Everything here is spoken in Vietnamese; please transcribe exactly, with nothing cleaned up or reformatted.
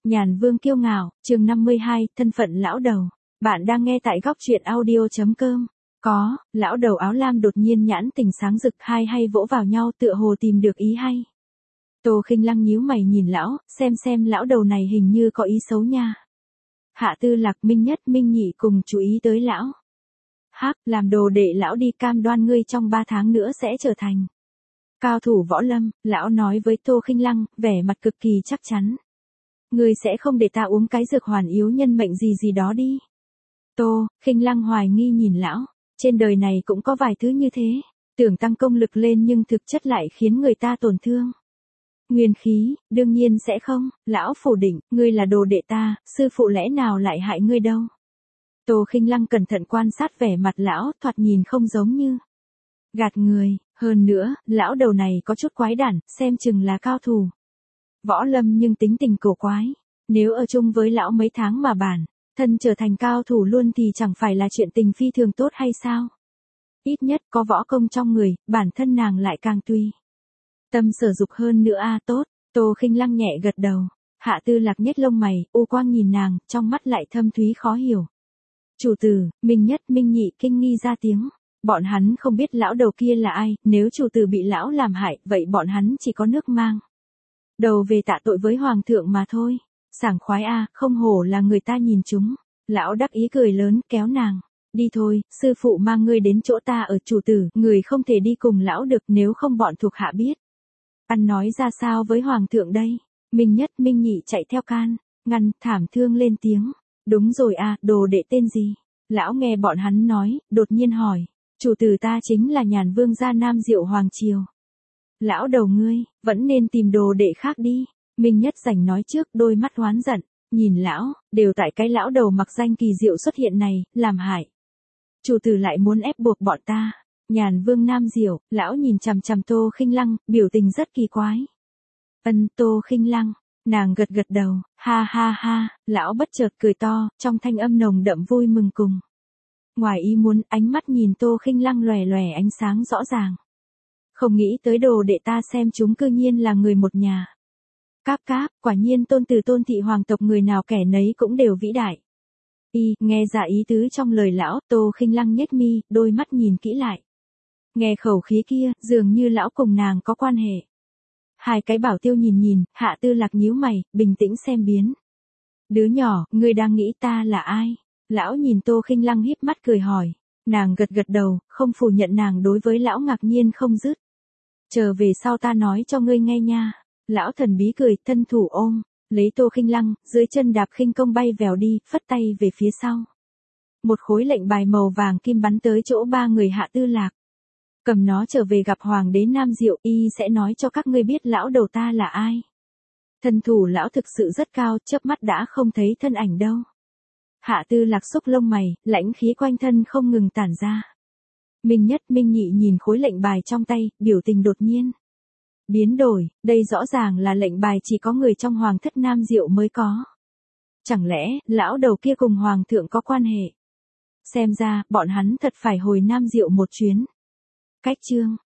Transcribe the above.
Nhàn Vương kiêu ngạo, chương năm mươi hai, thân phận lão đầu. Bạn đang nghe tại góc truyện audio chấm com. Có, lão đầu áo lam đột nhiên nhãn tình sáng rực, hai hay vỗ vào nhau tựa hồ tìm được ý hay. Tô Khinh Lăng nhíu mày nhìn lão, xem xem lão đầu này hình như có ý xấu nha. Hạ Tư Lạc, Minh Nhất, Minh Nhị cùng chú ý tới lão. Hắc, làm đồ đệ lão đi, cam đoan ngươi trong ba tháng nữa sẽ trở thành cao thủ võ lâm, lão nói với Tô Khinh Lăng, vẻ mặt cực kỳ chắc chắn. Ngươi sẽ không để ta uống cái dược hoàn yếu nhân mệnh gì gì đó đi. Tô Khinh Lăng hoài nghi nhìn lão, trên đời này cũng có vài thứ như thế, tưởng tăng công lực lên nhưng thực chất lại khiến người ta tổn thương. Nguyên khí, đương nhiên sẽ không, lão phủ định, ngươi là đồ đệ ta, sư phụ lẽ nào lại hại ngươi đâu. Tô Khinh Lăng cẩn thận quan sát vẻ mặt lão, thoạt nhìn không giống như gạt người, hơn nữa, lão đầu này có chút quái đản, xem chừng là cao thủ võ lâm nhưng tính tình cổ quái. Nếu ở chung với lão mấy tháng mà bản thân trở thành cao thủ luôn thì chẳng phải là chuyện tình phi thường tốt hay sao? Ít nhất có võ công trong người, bản thân nàng lại càng tùy tâm sở dục hơn nữa a. Tốt. Tô Khinh Lăng nhẹ gật đầu. Hạ Tư Lạc nhếch lông mày, u quang nhìn nàng, trong mắt lại thâm thúy khó hiểu. Chủ tử, Minh Nhất, Minh Nhị kinh nghi ra tiếng. Bọn hắn không biết lão đầu kia là ai, nếu chủ tử bị lão làm hại, vậy bọn hắn chỉ có nước mang đầu về tạ tội với hoàng thượng mà thôi. Sảng khoái a, không hổ là người ta nhìn chúng. Lão đắc ý cười lớn, kéo nàng. Đi thôi, sư phụ mang ngươi đến chỗ ta ở. Chủ tử, người không thể đi cùng lão được, nếu không bọn thuộc hạ biết ăn nói ra sao với hoàng thượng đây. Minh Nhất, Minh Nhị chạy theo can ngăn, thảm thương lên tiếng. Đúng rồi a, đồ đệ tên gì? Lão nghe bọn hắn nói, đột nhiên hỏi. Chủ tử ta chính là Nhàn Vương gia Nam Diệu Hoàng Triều. Lão đầu ngươi, vẫn nên tìm đồ đệ khác đi. Minh Nhất rảnh nói trước, đôi mắt oán giận, nhìn lão, đều tại cái lão đầu mặc danh kỳ diệu xuất hiện này, làm hại. Chủ tử lại muốn ép buộc bọn ta. Nhàn Vương Nam Diệu, lão nhìn chằm chằm Tô Khinh Lăng, biểu tình rất kỳ quái. Ân, Tô Khinh Lăng, nàng gật gật đầu, ha ha ha, lão bất chợt cười to, trong thanh âm nồng đậm vui mừng cùng ngoài ý muốn, ánh mắt nhìn Tô Khinh Lăng lòe lòe ánh sáng rõ ràng. Không nghĩ tới đồ đệ ta xem chúng cư nhiên là người một nhà. Cáp cáp, quả nhiên tôn từ tôn thị hoàng tộc người nào kẻ nấy cũng đều vĩ đại. Y, nghe ra ý tứ trong lời lão, Tô Khinh Lăng nhếch mi, đôi mắt nhìn kỹ lại. Nghe khẩu khí kia, dường như lão cùng nàng có quan hệ. Hai cái bảo tiêu nhìn nhìn, Hạ Tư Lạc nhíu mày, bình tĩnh xem biến. Đứa nhỏ, ngươi đang nghĩ ta là ai? Lão nhìn Tô Khinh Lăng híp mắt cười hỏi. Nàng gật gật đầu, không phủ nhận nàng đối với lão ngạc nhiên không dứt. Chờ về sau ta nói cho ngươi nghe nha. Lão thần bí cười, thân thủ ôm, lấy Tô Khinh Lăng, dưới chân đạp khinh công bay vèo đi, phất tay về phía sau. Một khối lệnh bài màu vàng kim bắn tới chỗ ba người Hạ Tư Lạc. Cầm nó trở về gặp Hoàng đế Nam Diệu, y sẽ nói cho các ngươi biết lão đầu ta là ai. Thân thủ lão thực sự rất cao, chớp mắt đã không thấy thân ảnh đâu. Hạ Tư Lạc xúc lông mày, lãnh khí quanh thân không ngừng tản ra. Minh Nhất, Minh Nhị nhìn khối lệnh bài trong tay, biểu tình đột nhiên biến đổi, đây rõ ràng là lệnh bài chỉ có người trong Hoàng thất Nam Diệu mới có. Chẳng lẽ, lão đầu kia cùng Hoàng thượng có quan hệ? Xem ra, bọn hắn thật phải hồi Nam Diệu một chuyến. Cách chương